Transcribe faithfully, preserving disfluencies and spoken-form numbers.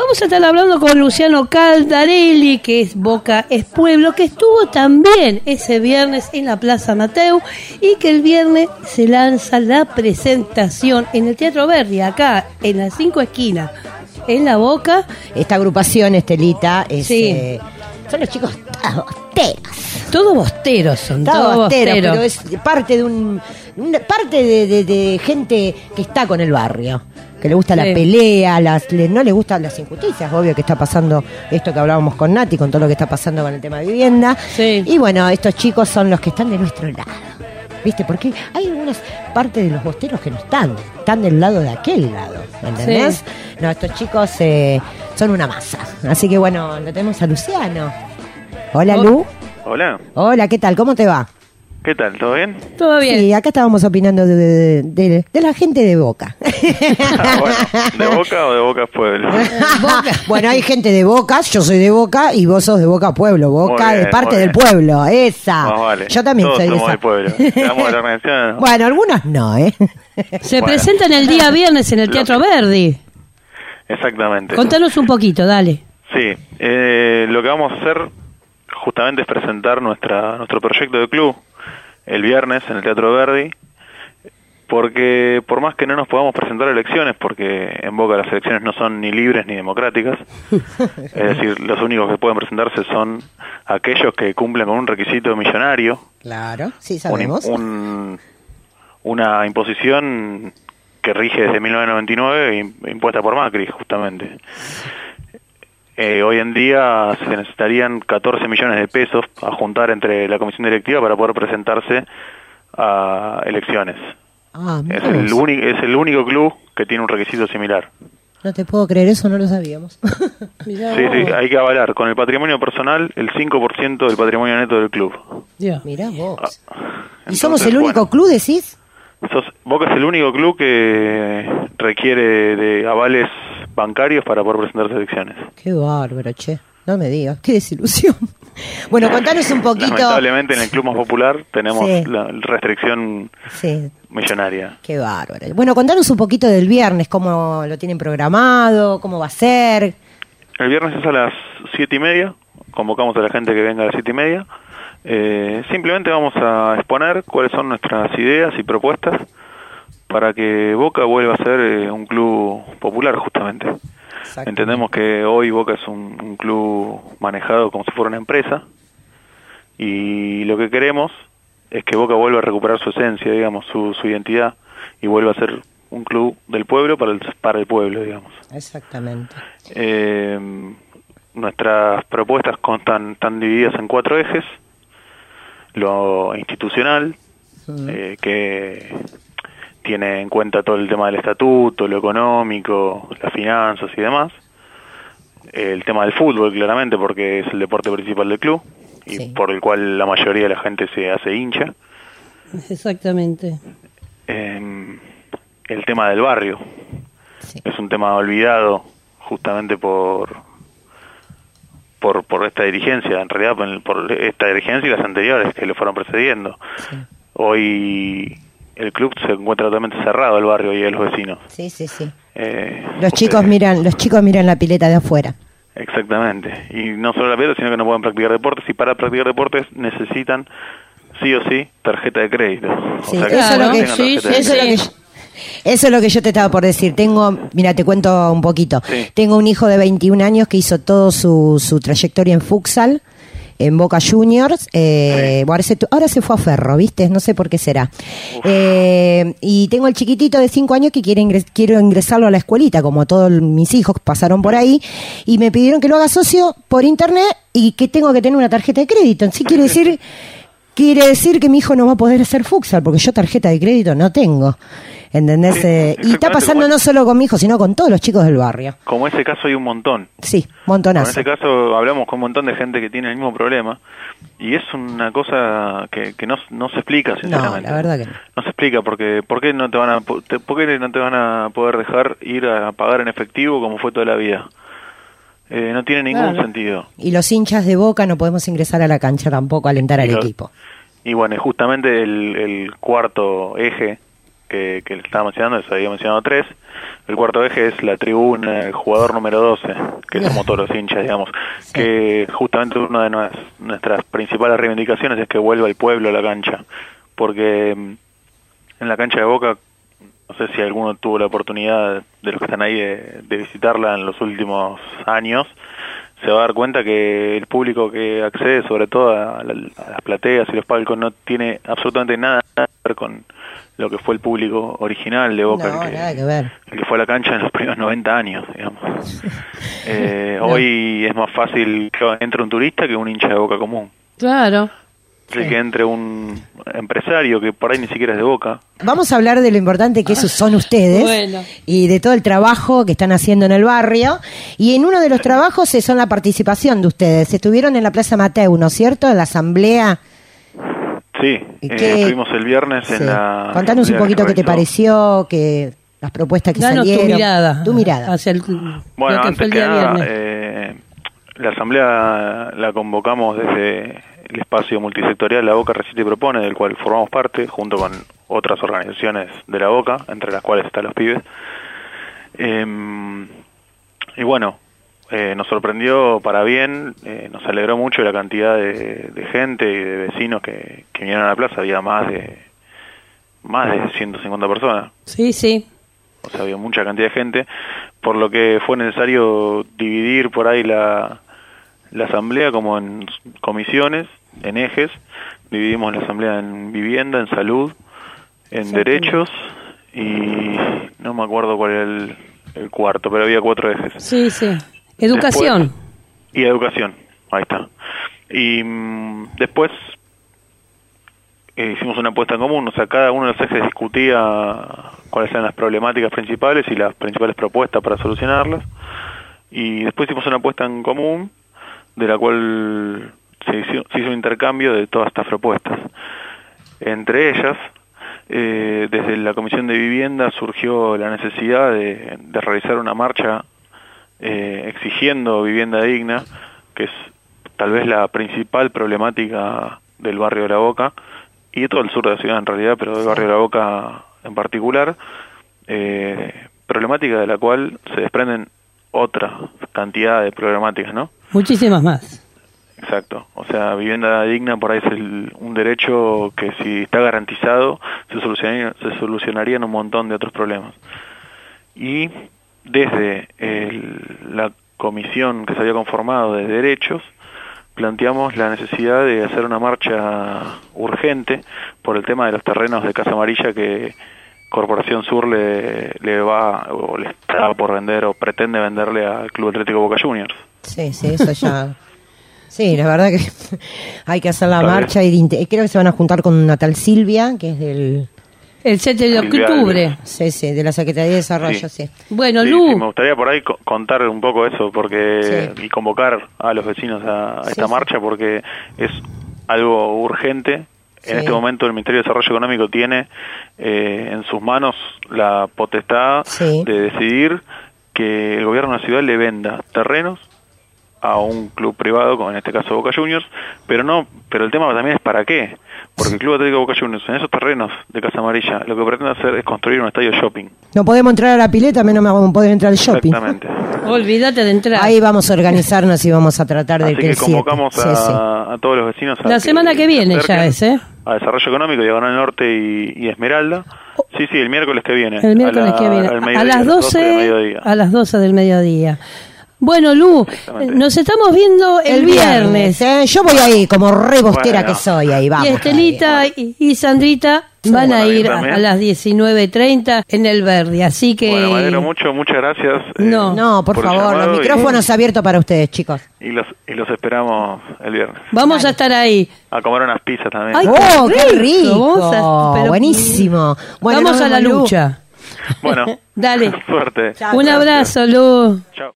vamos a estar hablando con Luciano Caldarelli, que es Boca es Pueblo, que estuvo también ese viernes en la Plaza Mateu y que el viernes se lanza la presentación en el Teatro Verdi, acá en las cinco esquinas, en La Boca. Esta agrupación, Estelita, es, sí. eh, son los chicos bosteros. Todos bosteros son, todos todos bosteros, bosteros. pero es parte de un una parte de, de, de gente que está con el barrio, que le gusta sí. la pelea, las le, no le gustan las injusticias, obvio que está pasando esto que hablábamos con Nati, con todo lo que está pasando con el tema de vivienda. Sí. Y bueno, estos chicos son los que están de nuestro lado. ¿Viste? Porque hay algunas partes de los bosteros que no están, están del lado de aquel lado, ¿entendés? Sí. No, estos chicos eh, son una masa. Así que bueno, lo tenemos a Luciano. Hola, Lu. Hola. Hola, ¿qué tal? ¿Cómo te va? ¿Qué tal? ¿Todo bien? Todo bien. Sí, acá estábamos opinando de, de, de, de la gente de Boca. Ah, bueno, ¿de Boca o de Boca Pueblo? Boca. Bueno, hay gente de Boca, yo soy de Boca y vos sos de Boca Pueblo. Boca bien, de parte del pueblo, esa. No, vale. Yo también Todos soy de somos esa. del pueblo. ¿Estamos de la organización? Bueno, algunos no, ¿eh? Se bueno. presentan el día viernes en el Teatro Verdi. Exactamente. Contanos un poquito, dale. Sí, eh, lo que vamos a hacer justamente es presentar nuestra nuestro proyecto de club el viernes en el Teatro Verdi, porque por más que no nos podamos presentar a elecciones, porque en Boca las elecciones no son ni libres ni democráticas, es decir, los únicos que pueden presentarse son aquellos que cumplen con un requisito millonario. Claro, sí sabemos. Un, un, una imposición que rige desde mil novecientos noventa y nueve, impuesta por Macri, justamente. Eh, hoy en día se necesitarían catorce millones de pesos a juntar entre la comisión directiva para poder presentarse a elecciones. Ah, es, el único, es el único club que tiene un requisito similar. No te puedo creer, eso no lo sabíamos. sí, sí, hay que avalar con el patrimonio personal el cinco por ciento del patrimonio neto del club. Yeah. Mirá vos. Ah, ¿y entonces, somos el único bueno, club, decís? Sos, Boca es el único club que requiere de avales bancarios para poder presentarse a elecciones. Qué bárbaro, che. No me digas, qué desilusión. Bueno, contanos un poquito. Lamentablemente en el club más popular tenemos sí. la restricción sí. millonaria. Qué bárbaro. Bueno, contanos un poquito del viernes, cómo lo tienen programado, cómo va a ser. El viernes es a las siete y media, convocamos a la gente que venga a las siete y media. Eh, simplemente vamos a exponer cuáles son nuestras ideas y propuestas para que Boca vuelva a ser eh, un club popular, justamente. Entendemos que hoy Boca es un, un club manejado como si fuera una empresa, y lo que queremos es que Boca vuelva a recuperar su esencia, digamos, su, su identidad, y vuelva a ser un club del pueblo para el, para el pueblo, digamos. Exactamente. Eh, nuestras propuestas constan, están divididas en cuatro ejes. Lo institucional, uh-huh. eh, que tiene en cuenta todo el tema del estatuto, lo económico, las finanzas y demás. El tema del fútbol, claramente, porque es el deporte principal del club y sí. por el cual la mayoría de la gente se hace hincha. Exactamente. Eh, el tema del barrio. Sí. Es un tema olvidado justamente por... Por, por esta dirigencia, en realidad por, por esta dirigencia y las anteriores que le fueron precediendo. Sí. Hoy el club se encuentra totalmente cerrado, el barrio y los vecinos. Sí, sí, sí. Eh, los ustedes, chicos miran, los chicos miran la pileta de afuera. Exactamente. Y no solo la pileta, sino que no pueden practicar deportes, y para practicar deportes necesitan sí o sí tarjeta de crédito. Sí, o sea, que eso, no lo que, sí, eso es lo que yo, eso es lo que yo te estaba por decir. Tengo, mira, te cuento un poquito. Sí. Tengo un hijo de veintiún años que hizo todo su, su trayectoria en futsal, en Boca Juniors. Eh, sí. ahora, se, ahora se fue a Ferro, ¿viste? No sé por qué será. Eh, y tengo el chiquitito de cinco años que quiere ingres, quiero ingresarlo a la escuelita, como todos mis hijos pasaron por ahí, y me pidieron que lo haga socio por internet y que tengo que tener una tarjeta de crédito. Así quiere decir... Quiere decir que mi hijo no va a poder hacer futsal, porque yo tarjeta de crédito no tengo. ¿Entendés? Sí, eh, y está pasando no solo con mi hijo, sino con todos los chicos del barrio. Como ese caso hay un montón. Sí, montonazo. En ese caso hablamos con un montón de gente que tiene el mismo problema, y es una cosa que, que no, no se explica, sinceramente. No, la verdad que no. No se explica, porque ¿por qué no te van a, te, por qué no te van a poder dejar ir a pagar en efectivo como fue toda la vida? Eh, no tiene ningún claro. sentido. Y los hinchas de Boca no podemos ingresar a la cancha tampoco a alentar y al lo, equipo. Y bueno, justamente el, el cuarto eje que, que le estaba mencionando, les había mencionado tres. El cuarto eje es la tribuna, el jugador número doce, que somos todos los hinchas, digamos, sí. que justamente una de nuestras, nuestras principales reivindicaciones es que vuelva el pueblo a la cancha, porque en la cancha de Boca, no sé si alguno tuvo la oportunidad de los que están ahí de, de visitarla en los últimos años, se va a dar cuenta que el público que accede, sobre todo a, la, a las plateas y los palcos, no tiene absolutamente nada que ver con lo que fue el público original de Boca, no, el, que, nada que ver. el que fue a la cancha en los primeros noventa años, digamos. eh, no. Hoy es más fácil que entre un turista que un hincha de Boca común. Claro. Sí. Que entre un empresario que por ahí ni siquiera es de Boca. Vamos a hablar de lo importante que esos son ustedes bueno. y de todo el trabajo que están haciendo en el barrio. Y en uno de los trabajos son la participación de ustedes. Estuvieron en la Plaza Mateu, ¿no es cierto? En la asamblea. Sí, eh, estuvimos el viernes sí. en la... Contanos un poquito qué te pareció, que las propuestas que Danos salieron. tu mirada. Tu mirada. Hacia el, bueno, lo que antes fue el que día nada, viernes. Eh, la asamblea la convocamos desde el espacio multisectorial La Boca Resiste y Propone, del cual formamos parte, junto con otras organizaciones de La Boca, entre las cuales están los pibes. Eh, y bueno, eh, nos sorprendió para bien, eh, nos alegró mucho la cantidad de, de gente y de vecinos que, que vinieron a la plaza. Había más de más de ciento cincuenta personas. Sí, sí. O sea, había mucha cantidad de gente, por lo que fue necesario dividir por ahí la, la asamblea como en comisiones, en ejes. Dividimos la asamblea en vivienda, en salud, en sí, derechos y no me acuerdo cuál era el, el cuarto, pero había cuatro ejes. Sí, sí. Educación. Después, y educación, ahí está. Y mmm, después eh, hicimos una apuesta en común, o sea, cada uno de los ejes discutía cuáles eran las problemáticas principales y las principales propuestas para solucionarlas. Y después hicimos una apuesta en común, de la cual se hizo, se hizo un intercambio de todas estas propuestas. Entre ellas, eh, desde la Comisión de Vivienda surgió la necesidad de, de realizar una marcha eh, exigiendo vivienda digna, que es tal vez la principal problemática del barrio de La Boca, y de todo el sur de la ciudad en realidad, pero del barrio de La Boca en particular, eh, problemática de la cual se desprenden otra cantidad de problemáticas, ¿no? Muchísimas más. Exacto, o sea, vivienda digna por ahí es el, un derecho que si está garantizado se solucionaría, se solucionarían un montón de otros problemas. Y desde el, la comisión que se había conformado de derechos, planteamos la necesidad de hacer una marcha urgente por el tema de los terrenos de Casa Amarilla que Corporación Sur le, le va o le está por vender o pretende venderle al Club Atlético Boca Juniors. Sí, sí, eso ya... Sí, la verdad que hay que hacer la marcha y creo que se van a juntar con una tal Silvia, que es del... El siete de octubre. Sí, sí, de la Secretaría de Desarrollo, sí. sí. Bueno, sí, Lu... Sí, me gustaría por ahí co- contar un poco eso, porque sí. y convocar a los vecinos a, a esta sí, marcha, sí. porque es algo urgente. En sí. este momento el Ministerio de Desarrollo Económico tiene eh, en sus manos la potestad sí. de decidir que el gobierno de la ciudad le venda terrenos a un club privado, como en este caso Boca Juniors, pero no, pero el tema también es para qué, porque el Club Atlético Boca Juniors en esos terrenos de Casa Amarilla lo que pretende hacer es construir un estadio shopping. No podemos entrar a la pileta, menos no podemos entrar al shopping. Exactamente. Olvídate de entrar. Ahí vamos a organizarnos y vamos a tratar de Así que convocamos a, sí, sí. a todos los vecinos a la que semana que viene ya es, ¿eh? A Desarrollo Económico, Diagonal Norte y, y Esmeralda. Sí, sí, el miércoles que viene. El miércoles a la, que viene. Al a las doce, a las doce del mediodía. Bueno, Lu, nos estamos viendo el, el viernes. viernes ¿eh? Yo voy ahí, como re bostera bueno. que soy, ahí vamos. Y Estelita y, y Sandrita van bueno, a ir a, a las diecinueve treinta en el Verdi, así que... Bueno, me alegro mucho, muchas gracias. No, eh, no por, por favor, los micrófonos y, abiertos para ustedes, chicos. Y los y los esperamos el viernes. Vamos Dale. a estar ahí. A comer unas pizzas también. ¡Ay, ¡Oh, qué rico! Vamos a, pero, buenísimo. Bueno, vamos a la lucha. Bueno, Dale. Suerte. Chao, Un abrazo, Lu. Chao.